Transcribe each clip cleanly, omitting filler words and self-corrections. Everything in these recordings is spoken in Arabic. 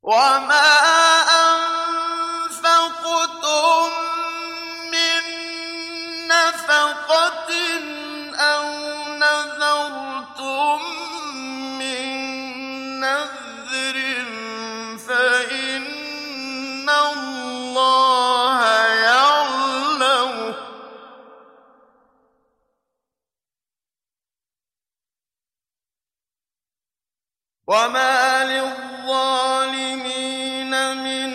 وما أنفقتم من نفقة أو نذرتم من نذر فإن الله يعلمه وما للظالمين من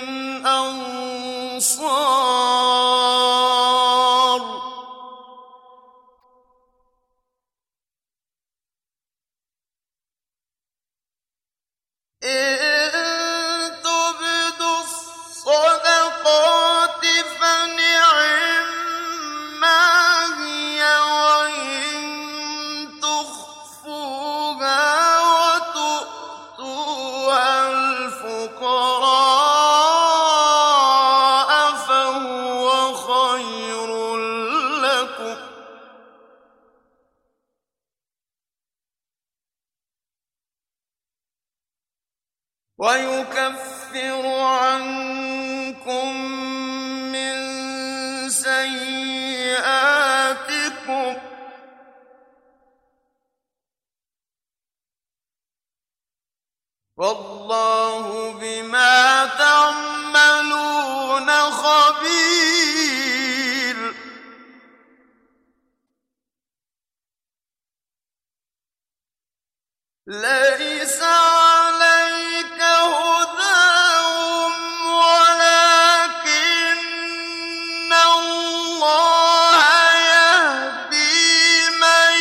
أنصار إن تبدوا الصدقات فنعما هي وإن تخفوها وتؤتوها الفقراء فهو خير لكم ويكفر عنكم من سيئاتكم والله بما تعملون خبير ليس عليك هداهم ولكن الله يهدي من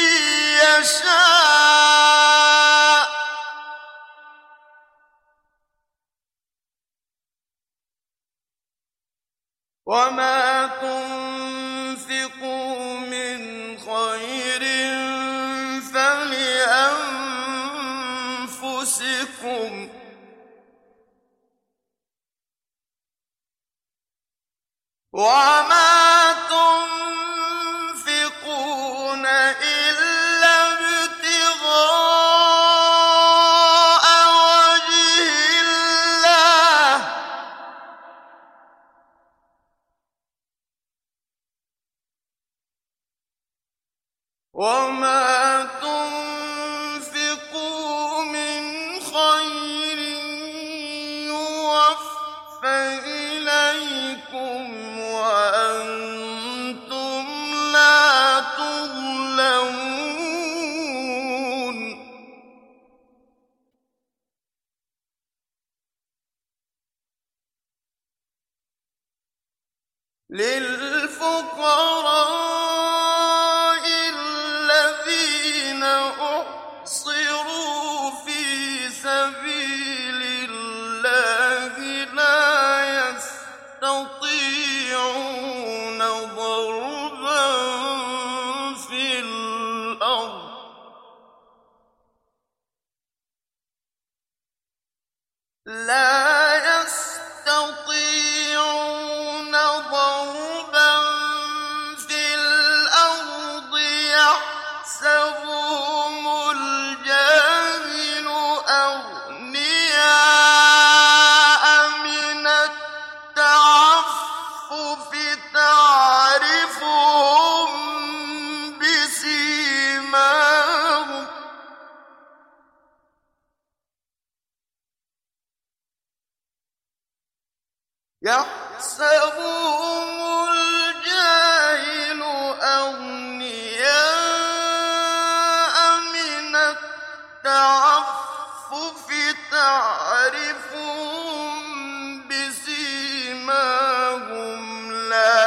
يشاء وما تنفقوا من خير فلأنفسكم وما تنفقون إلا ابتغاء وجه الله وما تنفقوا من خير يوفى إليكم وأنتم لا تظلمون للفقراء الذين أحصروا في سبيل الله لا يستطيعون ضربا في الأرض يحسبهم الجاهل أغنياء من التعفف تعرفهم بسيماهم يحسبهم الجاهل أغنياء من التعفف تعرفهم بسيماهم لا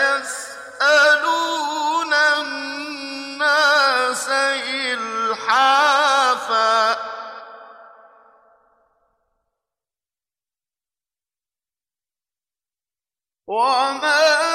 يسألون الناس إلحافا وما